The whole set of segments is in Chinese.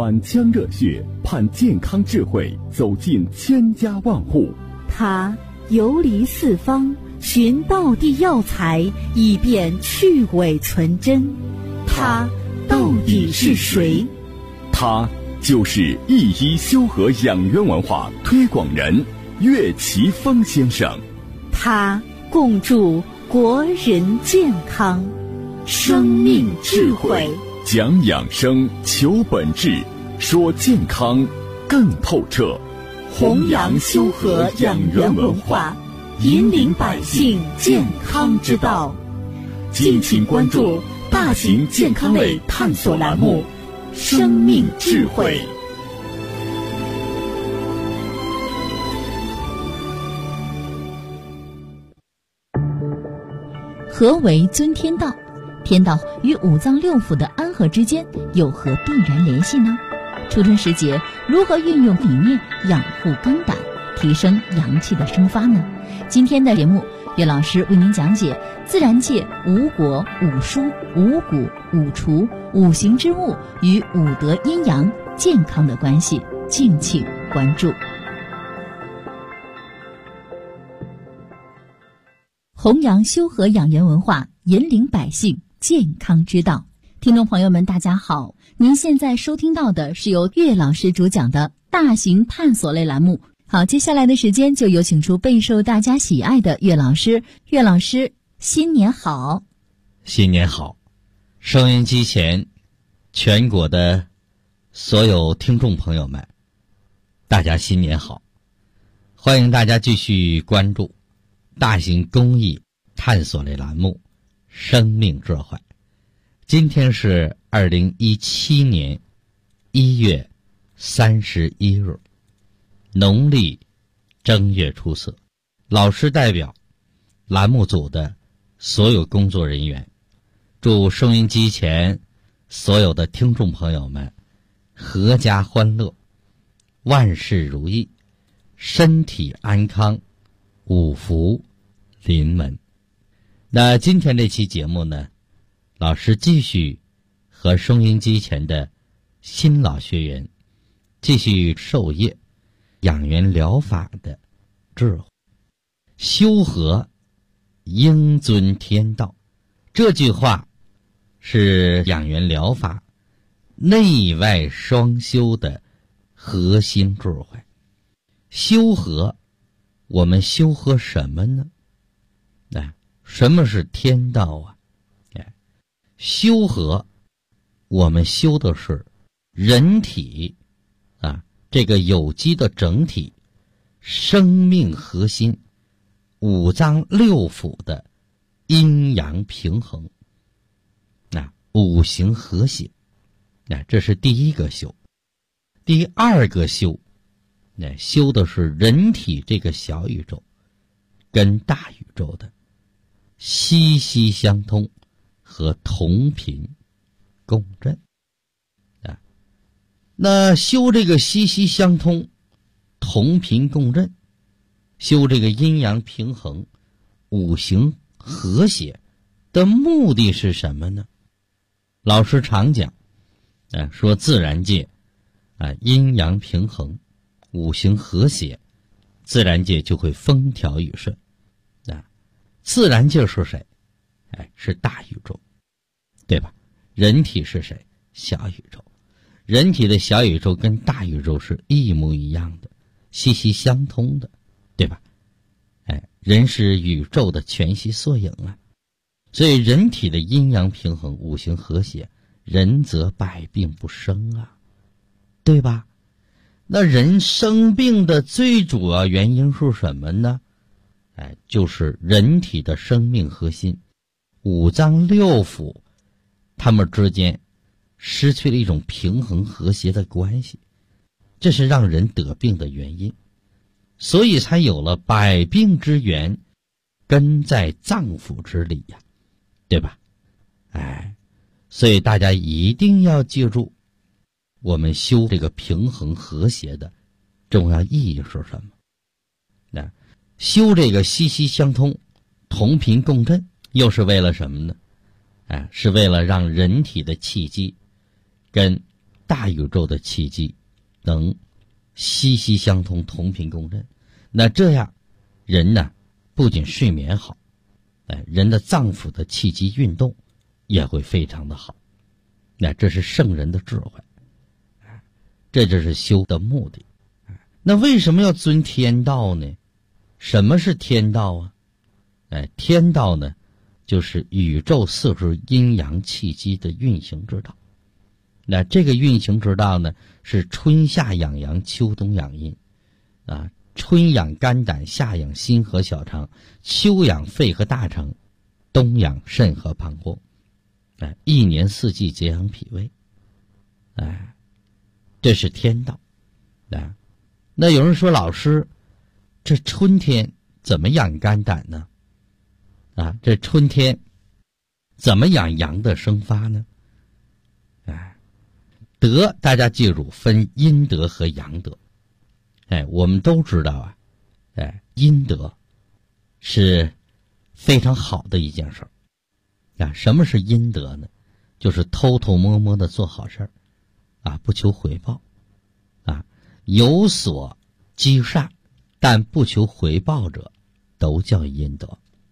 满腔热血，盼健康智慧走进千家万户。 他游离四方，寻道地药材，以便去伪存真。他到底是谁？ 他就是一医修和养元文化推广人岳奇峰先生。 他共筑国人健康，生命智慧， 讲养生，求本质，说健康更透彻， 弘扬修和养元文化，引领百姓健康之道。敬请关注大型健康类探索栏目《生命智慧》。 何为尊天道？天道与五脏六腑的安和之间有何必然联系呢？初春时节，如何运用理念养护肝胆，提升阳气的生发呢？今天的节目，岳老师为您讲解自然界五果、五蔬、五谷、五除、五行之物与五德阴阳健康的关系，敬请关注。弘扬修和养元文化，引领百姓健康之道。听众朋友们，大家好，您现在收听到的是由岳老师主讲的大型探索类栏目。好，接下来的时间就有请出备受大家喜爱的岳老师。岳老师，新年好！ 新年好！收音机前全国的所有听众朋友们，大家新年好！欢迎大家继续关注大型公益探索类栏目《生命智慧》。今天是2017年1月31日，农历正月初4。老师代表栏目组的所有工作人员，祝收音机前所有的听众朋友们阖家欢乐，万事如意，身体安康，五福临门。那今天这期节目呢，老师继续和收音机前的新老学员继续授业养元疗法的智慧。修和应遵天道，这句话是养元疗法内外双修的核心智慧。修和，我们修和什么呢？什么是天道啊？修和，我们修的是人体这个有机的整体，生命核心，五脏六腑的阴阳平衡，五行和谐，这是第一个修。第二个修，修的是人体这个小宇宙跟大宇宙的息息相通和同频共振。那修这个息息相通同频共振，修这个阴阳平衡五行和谐的目的是什么呢？老师常讲说自然界阴阳平衡五行和谐，自然界就会风调雨顺。自然界是谁？是大宇宙，对吧？人体是谁？小宇宙。人体的小宇宙跟大宇宙是一模一样的，息息相通的，对吧？人是宇宙的全息缩影啊。所以人体的阴阳平衡五行和谐，人则百病不生啊，对吧？那人生病的最主要原因是什么呢？就是人体的生命核心五脏六腑它们之间失去了一种平衡和谐的关系，这是让人得病的原因，所以才有了百病之源根在脏腑之理呀，对吧？所以大家一定要记住我们修这个平衡和谐的重要意义是什么。修这个息息相通同频共振又是为了什么呢？是为了让人体的气机跟大宇宙的气机能息息相通，同频共振。那这样人呢，不仅睡眠好，人的脏腑的气机运动也会非常的好。那这是圣人的智慧，这就是修的目的。那为什么要遵天道呢？什么是天道啊？天道呢，就是宇宙四时阴阳气机的运行之道。那这个运行之道呢，是春夏养阳，秋冬养阴啊。春养肝胆，夏养心和小肠，秋养肺和大肠，冬养肾和膀胱。一年四季节养脾胃。这是天道。那有人说，老师，这春天怎么养肝胆呢？这春天怎么养阳的生发呢？德大家记住，分阴德和阳德。我们都知道阴德是非常好的一件事儿。什么是阴德呢？就是偷偷摸摸的做好事儿，不求回报，有所积善但不求回报者，都叫阴德。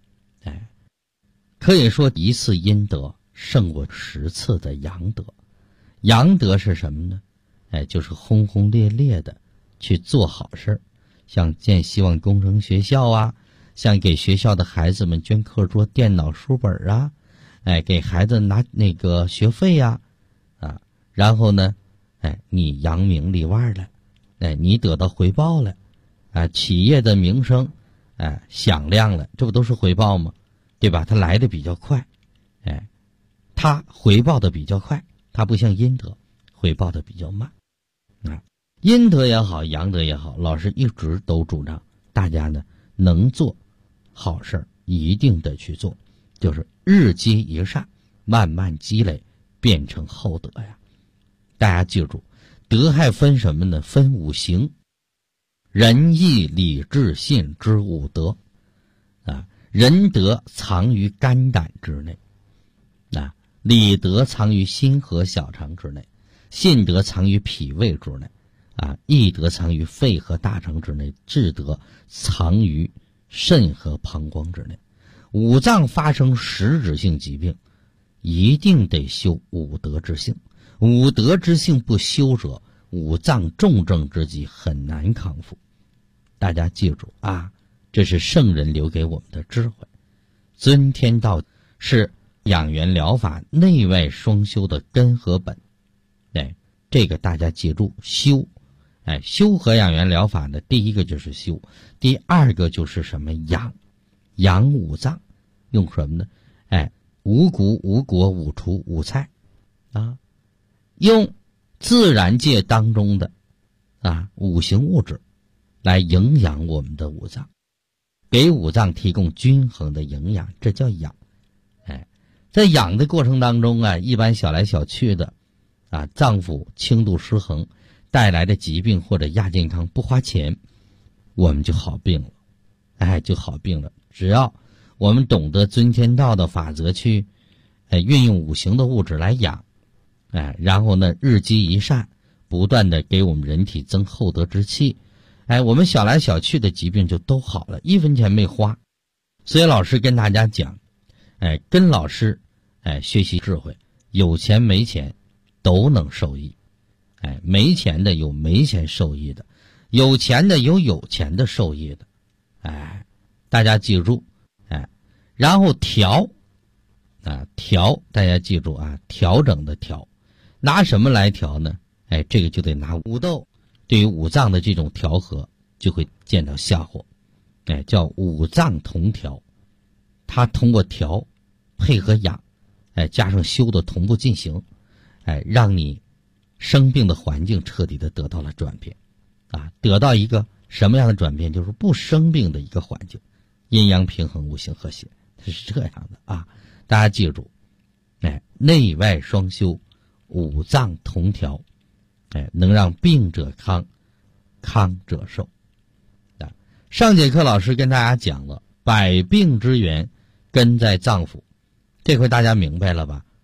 可以说一次阴德胜过10次的阳德。阳德是什么呢？就是轰轰烈烈的去做好事，像建希望工程学校啊，像给学校的孩子们捐课桌、电脑、书本啊，给孩子拿那个学费呀，然后呢，你扬名立万了，你得到回报了，企业的名声，响亮了，这不都是回报吗？对吧？它来的比较快，它回报的比较快，它不像阴德回报的比较慢。阴德也好，阳德也好，老师一直都主张大家呢能做好事一定得去做，就是日积一善，慢慢积累变成厚德呀。大家记住，德还分什么呢？分5行：仁义礼智信之5德。仁德藏于肝胆之内，礼德藏于心和小肠之内，信德藏于脾胃之内，义德藏于肺和大肠之内，智德藏于肾和膀胱之内。五脏发生实质性疾病，一定得修五德之性。五德之性不修者，五脏重症之疾很难康复。大家记住这是圣人留给我们的智慧。遵天道是养元疗法内外双修的根和本。这个大家记住，修。修和养元疗法呢，第一个就是修，第二个就是什么？养五脏。用什么呢？五谷、五果、五畜、五菜用自然界当中的五行物质来营养我们的五脏，给五脏提供均衡的营养，这叫养。在养的过程当中一般小来小去的脏腑轻度失衡带来的疾病或者亚健康，不花钱我们就好病了，就好病了。只要我们懂得遵天道的法则去运用五行的物质来养，然后呢日积一善，不断的给我们人体增厚德之气，我们小来小去的疾病就都好了，1分钱没花。所以老师跟大家讲，跟老师学习智慧，有钱没钱都能受益。没钱的有没钱受益的，有钱的有有钱的受益的。大家记住，然后调，大家记住调整的调，拿什么来调呢？这个就得拿五豆，对于五脏的这种调和就会见到效果。叫五脏同调，它通过调配合养，加上修的同步进行，让你生病的环境彻底的得到了转变，得到一个什么样的转变？就是不生病的一个环境，阴阳平衡，五行和谐，它是这样的大家记住，内外双修，五脏同调，能让病者康，康者寿。上节课老师跟大家讲了，百病之源根在脏腑，这回大家明白了吧？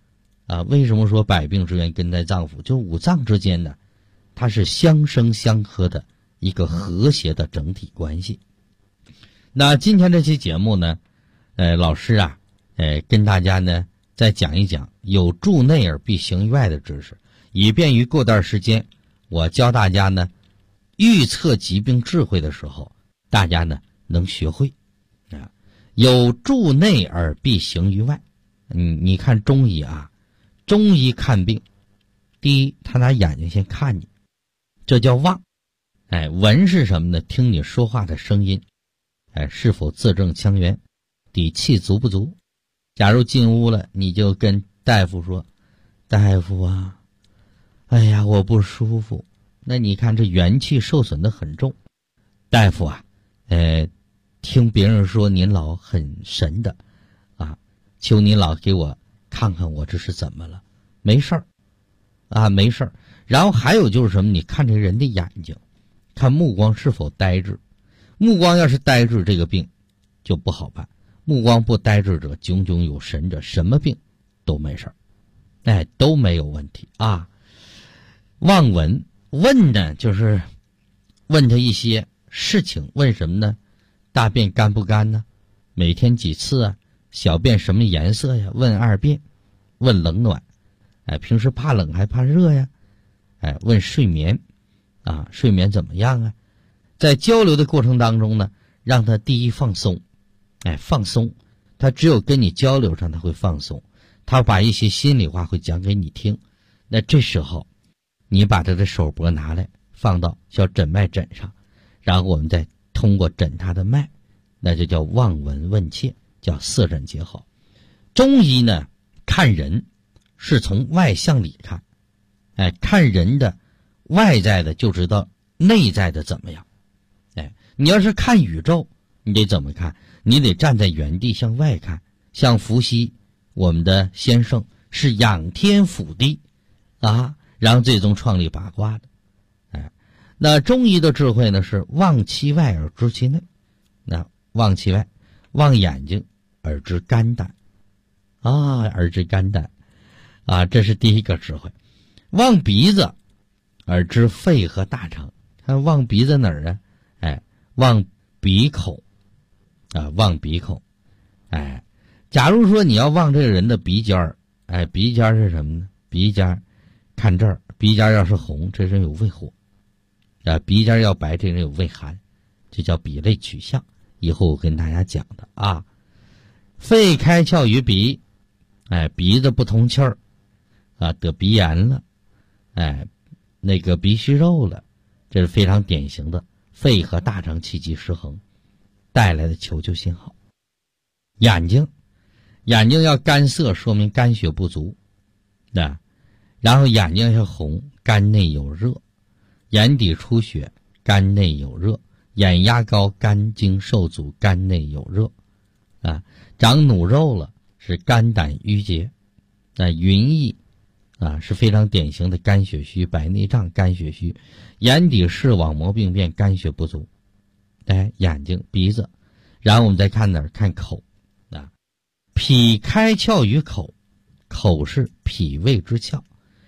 为什么说百病之源根在脏腑？就五脏之间呢，它是相生相克的一个和谐的整体关系。那今天这期节目呢，老师啊，跟大家呢再讲一讲有助内而必行于外的知识，以便于过段时间我教大家呢预测疾病智慧的时候，大家呢能学会啊。有助内而必行于外。你看中医啊，中医看病，第一，他拿眼睛先看你，这叫望。闻是什么呢？听你说话的声音，是否字正腔圆，底气足不足。假如进屋了，你就跟大夫说，大夫啊，哎呀，我不舒服。那你看这元气受损的很重。大夫啊，听别人说您老很神的啊，求您老给我看看我这是怎么了。没事儿啊，没事儿。然后还有就是什么，你看这人的眼睛，看目光是否呆滞。目光要是呆滞，这个病就不好办。目光不呆滞者，炯炯有神者，什么病都没事儿，都没有问题啊。望闻，问呢就是问他一些事情，问什么呢？大便干不干呢？每天几次啊？小便什么颜色呀？问二便，问冷暖，平时怕冷还怕热呀？问睡眠啊，睡眠怎么样啊？在交流的过程当中呢，让他第一放松，放松，他只有跟你交流上他会放松，他把一些心里话会讲给你听。那这时候你把他的手脖拿来放到小诊脉诊上，然后我们再通过诊他的脉，那就叫望闻问切，叫色诊结合。中医呢看人是从外向里看，看人的外在的就知道内在的怎么样。你要是看宇宙，你得怎么看？你得站在原地向外看。像伏羲我们的先生是仰天俯地啊，然后最终创立八卦的。那中医的智慧呢是望其外而知其内。那望其外，望眼睛而知肝胆啊，而知肝胆啊，这是第一个智慧。望鼻子而知肺和大肠。看望鼻子哪儿啊？望鼻口啊，望鼻口。假如说你要望这个人的鼻尖儿，鼻尖是什么呢？鼻尖看这儿，鼻尖要是红，这人有胃火啊；鼻尖要白，这人有胃寒，这叫鼻类取向。以后我跟大家讲的啊。肺开窍于鼻，鼻子不通气儿啊，得鼻炎了，那个鼻息肉了，这是非常典型的肺和大肠气机失衡带来的求救信号。眼睛要干涩，说明肝血不足，然后眼睛要红，肝内有热；眼底出血，肝内有热；眼压高，肝经受阻，肝内有热。长努肉了，是肝胆郁结。云翳是非常典型的肝血虚，白内障肝血虚。眼底视网膜病变，肝血不足。眼睛鼻子，然后我们再看哪儿？看口脾开窍于口，口是脾胃之窍。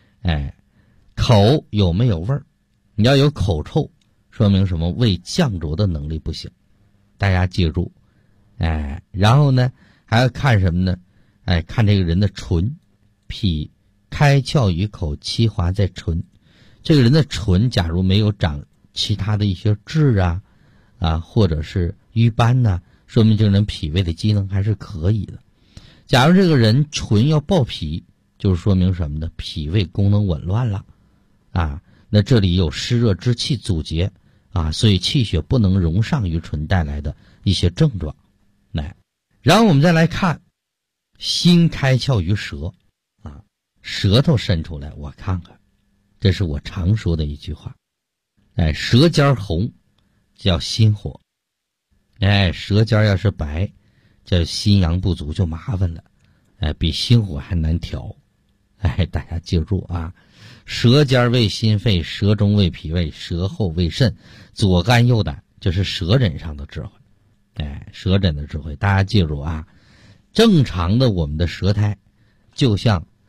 口有没有味儿？你要有口臭，说明什么？胃降浊的能力不行。大家记住。然后呢还要看什么呢？看这个人的唇，脾开窍于口，其华在唇。这个人的唇假如没有长其他的一些痣或者是瘀斑说明这个人脾胃的机能还是可以的。假如这个人唇要爆皮，就是说明什么呢？脾胃功能紊乱了那这里有湿热之气阻结所以气血不能容上于唇带来的一些症状。然后我们再来看心开窍于舌舌头伸出来我看看，这是我常说的一句话。舌尖红叫心火，舌尖要是白叫心阳不足，就麻烦了，比心火还难调。大家记住舌尖为心肺，舌中为脾胃，舌后为肾，左肝右胆，这是舌诊上的智慧。舌诊的智慧，大家记住正常的我们的舌苔就像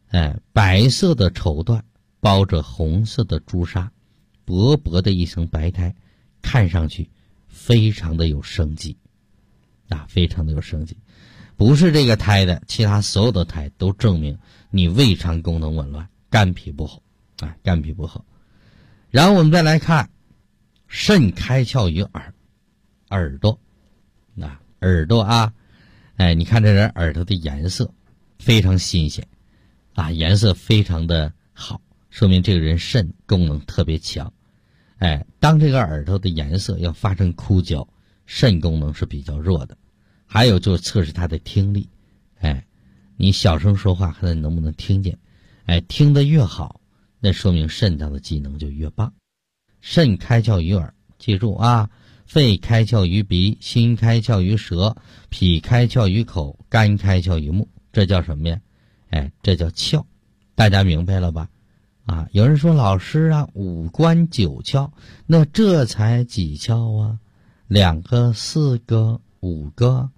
白色的绸缎包着红色的朱砂，薄薄的一层白胎，看上去非常的有生机非常的有生机。不是这个胎的，其他所有的胎都证明你胃肠功能紊乱，肝脾不好肝脾不好。然后我们再来看肾开窍于耳朵耳朵你看这人耳朵的颜色非常新鲜颜色非常的好，说明这个人肾功能特别强。当这个耳朵的颜色要发生枯焦，肾功能是比较弱的。还有就是测试他的听力，你小声说话看他能不能听见，听得越好，那说明肾脏的机能就越棒。肾开窍于耳，记住肺开窍于鼻，心开窍于舌，脾开窍于口，肝开窍于目，这叫什么呀？这叫窍。大家明白了吧？有人说老师五官9窍，那这才几窍啊？2个、4个、5个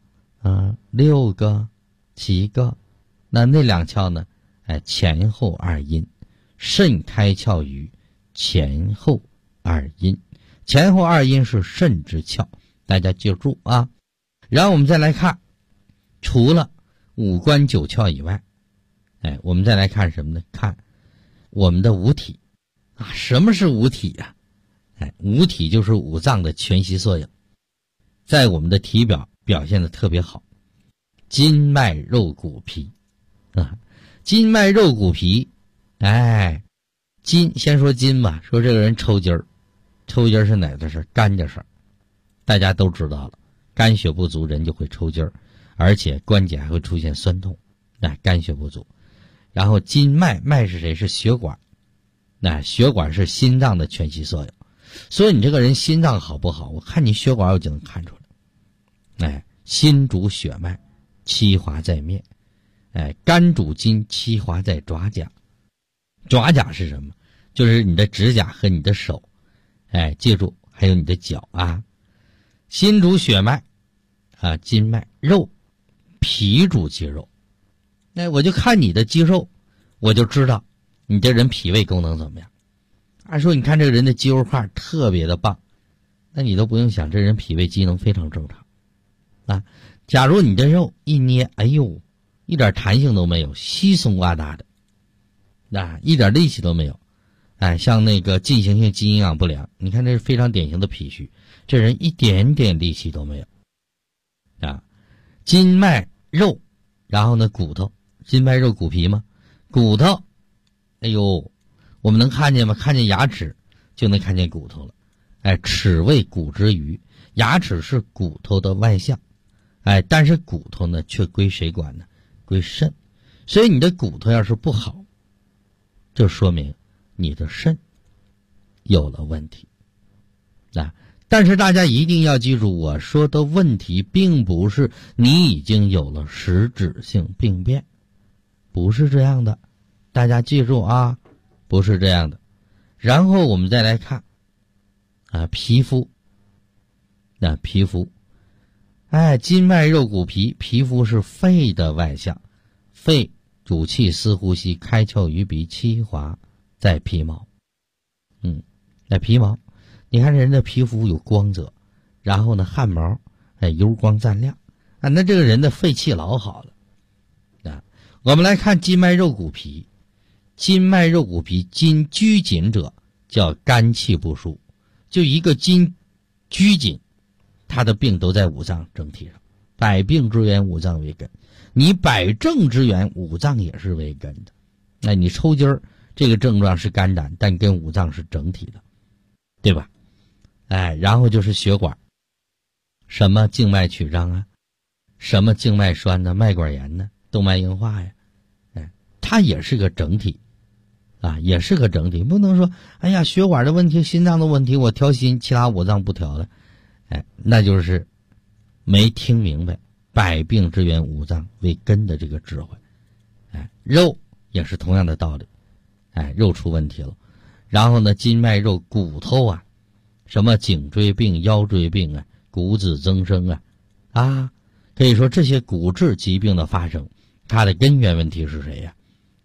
6个、7个，那2窍呢？前后2阴，肾开窍于前后2阴，前后2阴是肾之窍，大家记住然后我们再来看，除了五官9窍以外，我们再来看什么呢？看我们的五体什么是五体呀？五体就是五脏的全息缩影，在我们的体表表现的特别好。筋脉肉骨皮筋脉肉骨皮筋，先说筋吧，说这个人抽筋儿是哪个事？肝的事儿，大家都知道了，肝血不足人就会抽筋儿，而且关节还会出现酸痛，肝血不足。然后筋脉是谁？是血管，血管是心脏的全息缩影。所以你这个人心脏好不好，我看你血管我就能看出来。心主血脉，七华在面。肝主筋，七华在爪甲。爪甲是什么？就是你的指甲和你的手，记住，还有你的脚心主血脉筋脉。肉，脾主肌肉。我就看你的肌肉，我就知道你这人脾胃功能怎么样。按说你看这个人的肌肉块特别的棒，那你都不用想，这人脾胃机能非常正常假如你的肉一捏，一点弹性都没有，稀松洼瘩的一点力气都没有。像那个进行性肌营养不良，你看这是非常典型的脾虚，这人一点点力气都没有筋脉肉，然后呢骨头，筋脉肉骨皮吗？骨头我们能看见吗？看见牙齿就能看见骨头了。齿为骨之余，牙齿是骨头的外象，但是骨头呢却归谁管呢？归肾。所以你的骨头要是不好，就说明你的肾有了问题但是大家一定要记住，我说的问题并不是你已经有了实质性病变，不是这样的，大家记住不是这样的。然后我们再来看皮肤皮肤筋脉肉骨皮，皮肤是肺的外象，肺主气司呼吸，开窍于鼻，七华在皮毛。皮毛，你看人的皮肤有光泽，然后呢汗毛油光锃亮那这个人的肺气老好了我们来看筋脉肉骨皮，筋脉肉骨皮，筋拘紧者叫肝气不舒，就一个筋拘紧，他的病都在五脏整体上。百病之源五脏为根，你百症之源五脏也是为根的。你抽筋儿这个症状是肝胆，但跟五脏是整体的，对吧？然后就是血管，什么静脉曲张什么静脉栓呢？脉管炎呢？动脉硬化呀？它也是个整体也是个整体。不能说血管的问题，心脏的问题我调心，其他五脏不调了那就是没听明白百病之源五脏为根的这个智慧。肉也是同样的道理，肉出问题了。然后呢筋脉肉骨头什么颈椎病、腰椎病骨质增生可以说这些骨质疾病的发生，它的根源问题是谁呀？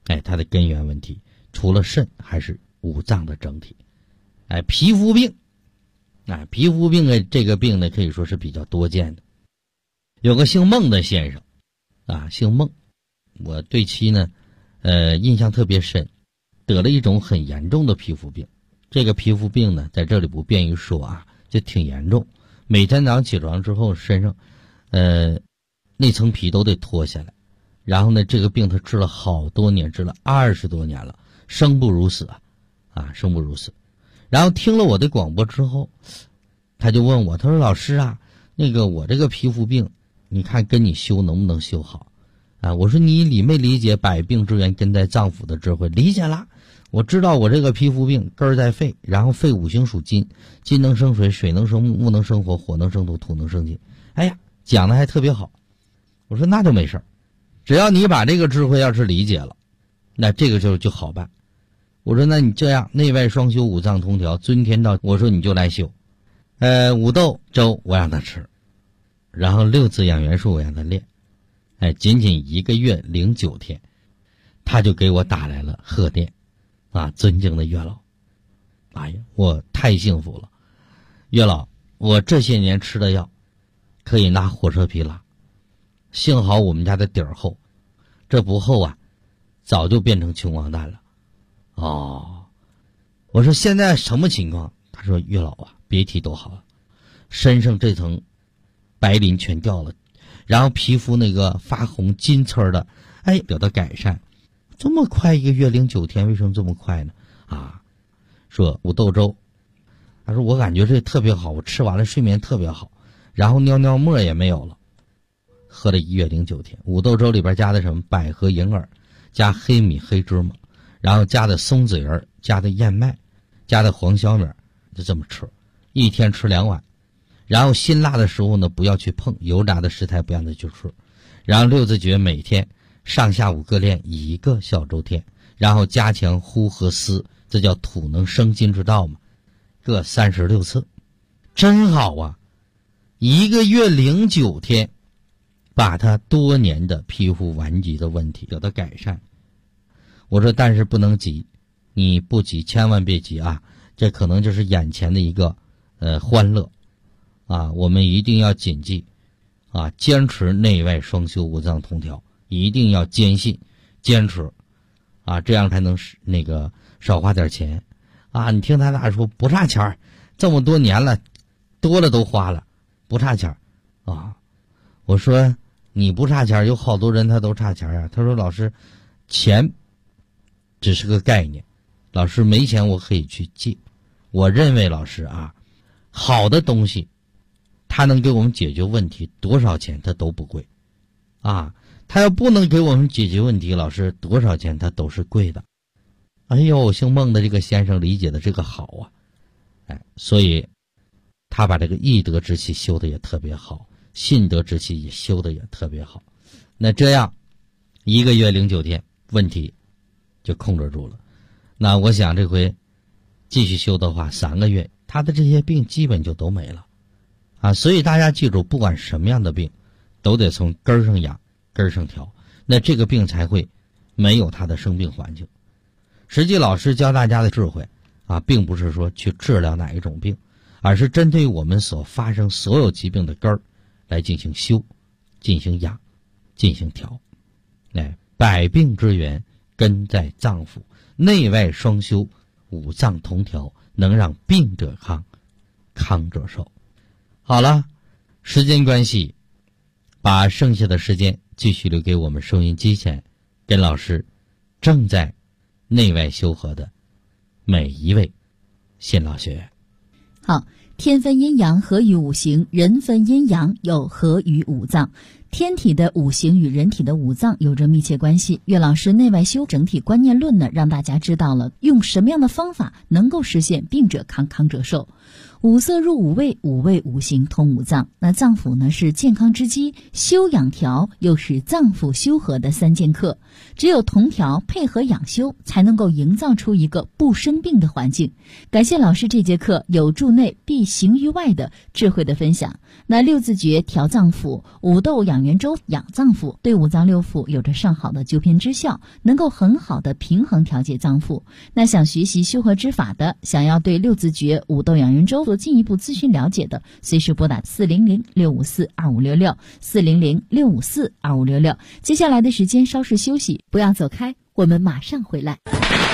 它的根源问题除了肾还是五脏的整体。皮肤病，皮肤病这个病呢可以说是比较多见的。有个姓孟的先生姓孟，我对其呢印象特别深，得了一种很严重的皮肤病。这个皮肤病呢在这里不便于说就挺严重，每天早上起床之后身上那层皮都得脱下来，然后呢这个病他治了好多年，治了20多年了，生不如死生不如死。然后听了我的广播之后，他就问我，他说老师那个我这个皮肤病你看跟你修能不能修好我说你理没理解百病之源根在脏腑的智慧？理解了，我知道我这个皮肤病根在肺，然后肺五行属金，金能生水，水能生木，木能生火，火能生土，土能生金。讲的还特别好。我说那就没事，只要你把这个智慧要是理解了，那这个就好办。我说那你这样内外双修，五脏同调，尊天道，我说你就来修五豆粥我让他吃，然后6字养元术我让他练。仅仅1个月09天，他就给我打来了贺电尊敬的月老。我太幸福了，月老，我这些年吃的药可以拿火车皮拉，幸好我们家的底儿厚，这不厚早就变成穷光蛋了。我说现在什么情况？他说月老别提多好了，身上这层白鳞全掉了，然后皮肤那个发红金刺的得到改善。这么快1个月09天，为什么这么快呢？说五豆粥，他说我感觉这特别好，我吃完了睡眠特别好，然后尿尿沫也没有了。喝了1月09天，五豆粥里边加的什么百合、银耳，加黑米、黑芝麻，然后加的松子仁，加的燕麦，加的黄小米，就这么吃，一天吃2碗。然后辛辣的食物呢不要去碰，油炸的食材不让他去吃。然后6字诀每天上下午各练1个小周天，然后加强呼和思，这叫土能生金之道嘛，各36次，真好1个月09天，把他多年的皮肤顽疾的问题得到改善。我说但是不能急，你不急千万别急这可能就是眼前的一个欢乐我们一定要谨记坚持内外双修，五脏同调，一定要坚信坚持这样才能那个少花点钱你听他俩说不差钱，这么多年了，多了都花了，不差钱我说你不差钱，有好多人他都差钱他说老师，钱只是个概念，老师没钱我可以去借。我认为老师好的东西他能给我们解决问题，多少钱他都不贵他要不能给我们解决问题，老师多少钱他都是贵的。姓孟的这个先生理解的这个好所以他把这个易德之气修的也特别好，信德之气也修的也特别好。那这样1个月09天问题就控制住了。那我想这回继续修的话3个月，他的这些病基本就都没了所以大家记住，不管什么样的病都得从根上养，根上调，那这个病才会没有它的生病环境。实际老师教大家的智慧并不是说去治疗哪一种病，而是针对我们所发生所有疾病的根儿来进行修，进行养，进行调。百病之源根在脏腑，内外双修，五脏同调，能让病者康，康者寿。好了，时间关系，把剩下的时间继续留给我们收音机前跟老师正在内外修和的每一位新老学员。 好，天分阴阳合于五行，人分阴阳又合于五脏。天体的五行与人体的五脏有着密切关系。岳老师内外修整体观念论呢，让大家知道了用什么样的方法能够实现病者康，康者寿。五色入五味，五味五行通五脏。那脏腑呢是健康之基，修养调又是脏腑修和的3剑客。只有同调配合养修，才能够营造出一个不生病的环境。感谢老师这节课有助内病必行于外的智慧的分享。那六字诀调脏腑，五豆养元粥养脏腑，对五脏六腑有着上好的纠偏之效，能够很好的平衡调节脏腑。那想学习修和之法的，想要对六字诀、五豆养元粥做进一步咨询了解的，随时拨打400-654-2566，400-654-2566。接下来的时间稍事休息，不要走开，我们马上回来。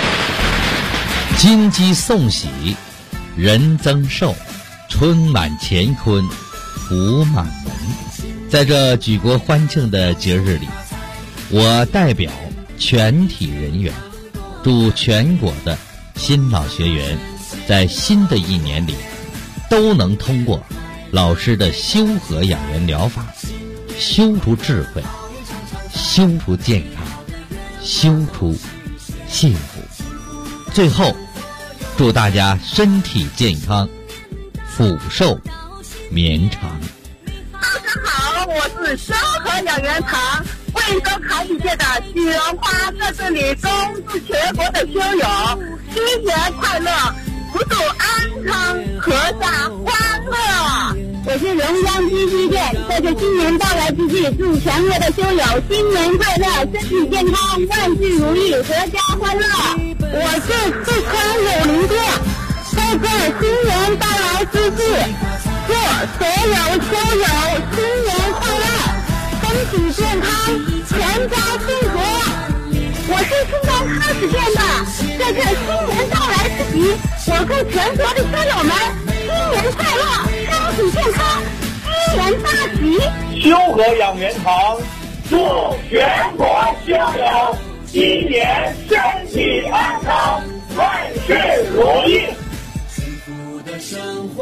金鸡送喜，人增寿，春满乾坤，福满门。在这举国欢庆的节日里，我代表全体人员，祝全国的新老学员在新的一年里都能通过老师的修和养元疗法，修出智慧，修出健康，修出幸福。最后祝大家身体健康，福寿绵长。 大家好，我是修和养元堂贵州考语界的许荣花，在这里恭祝全国的修友新年快乐，福主安康，阖家欢乐。我是龙江基金店，在这新年到来之际，祝全国的修友新年快乐，身体健康，万事如意，阖家欢乐。我是四川柳林店，在这新年到来之际，祝所有修友新年快乐，身体健康，全家幸福。我是新疆喀什店的，在这新年到来之际，我祝全国的修友们新年快乐，身体健康，鸡年大吉。 修和养元堂祝全国修友新年身体安康，万事如意。幸福的生活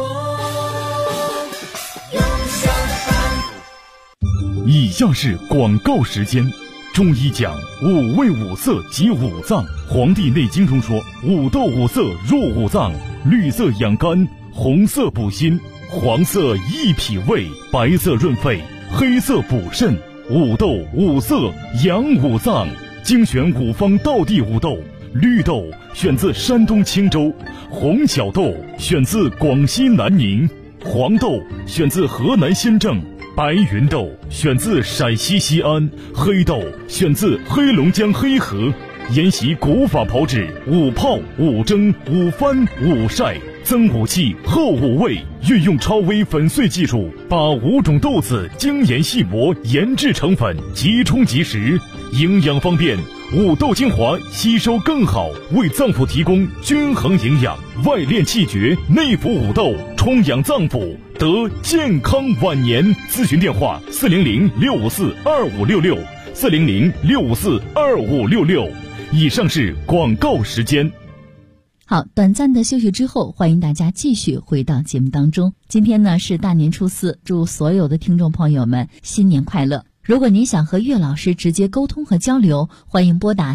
有相伴。 以下是广告时间。中医讲五味五色及五脏，《黄帝内经》中说，五豆五色入五脏，绿色养肝，红色补心，黄色益脾胃，白色润肺，黑色补肾。五豆五色养五脏，精选五方道地五豆。绿豆选自山东青州，红小豆选自广西南宁，黄豆选自河南新郑，白云豆选自陕西西安，黑豆选自黑龙江黑河。沿袭古法炮制，五泡、五蒸、五翻、五晒，增五气，后五味，运用超微粉碎技术，把5种豆子精研细磨，研制成粉，即冲即食，营养方便。五豆精华吸收更好，为脏腑提供均衡营养，外练气绝，内服五豆，充养脏腑，得健康晚年。咨询电话400-654-2566，400-654-2566。以上是广告时间。 好，短暂的休息之后，欢迎大家继续回到节目当中。今天呢是大年初4，祝所有的听众朋友们新年快乐。如果您想和岳老师直接沟通和交流，欢迎拨打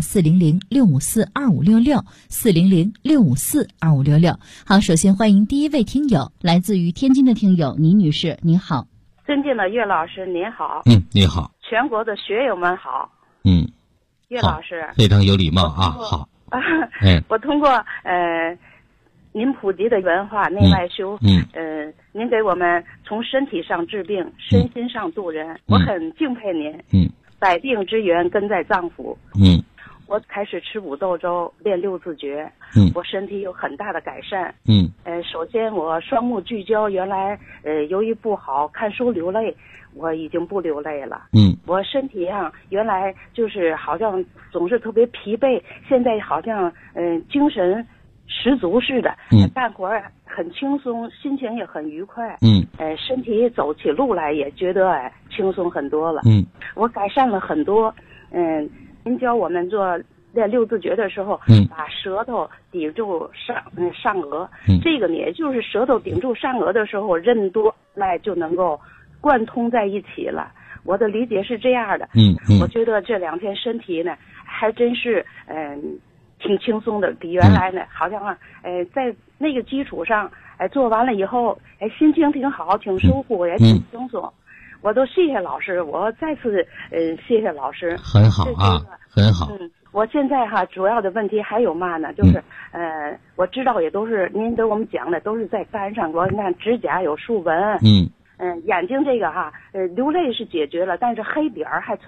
400-654-2566，400-654-2566。好，首先欢迎第一位听友，来自于天津的听友倪女士，您好。 尊敬的岳老师您好。 你好。 全国的学友们好。岳老师非常有礼貌啊，好。 我通过您普及的文化内外修，您给我们从身体上治病，身心上度人，我很敬佩您。百病之源根在脏腑。我开始吃五豆粥，练六字诀，我身体有很大的改善。首先我双目聚焦，原来由于不好看书流泪，我已经不流泪了。我身体上原来就是好像总是特别疲惫，现在好像精神十足似的，干活很轻松，心情也很愉快。身体走起路来也觉得轻松很多了。我改善了很多。您教我们做练六字诀的时候，把舌头顶住上颚，这个呢也就是舌头顶住上颚的时候，任督脉就能够贯通在一起了。我的理解是这样的。我觉得这2天身体呢还真是挺轻松的，比原来呢好像在那个基础上做完了以后心情挺好，挺舒服，也挺轻松。我都谢谢老师，我再次谢谢老师。 很好啊，很好。 我现在哈主要的问题还有嘛呢？就是我知道也都是您给我们讲的，都是在肝上。我看指甲有竖纹，眼睛这个哈流泪是解决了，但是黑点儿还存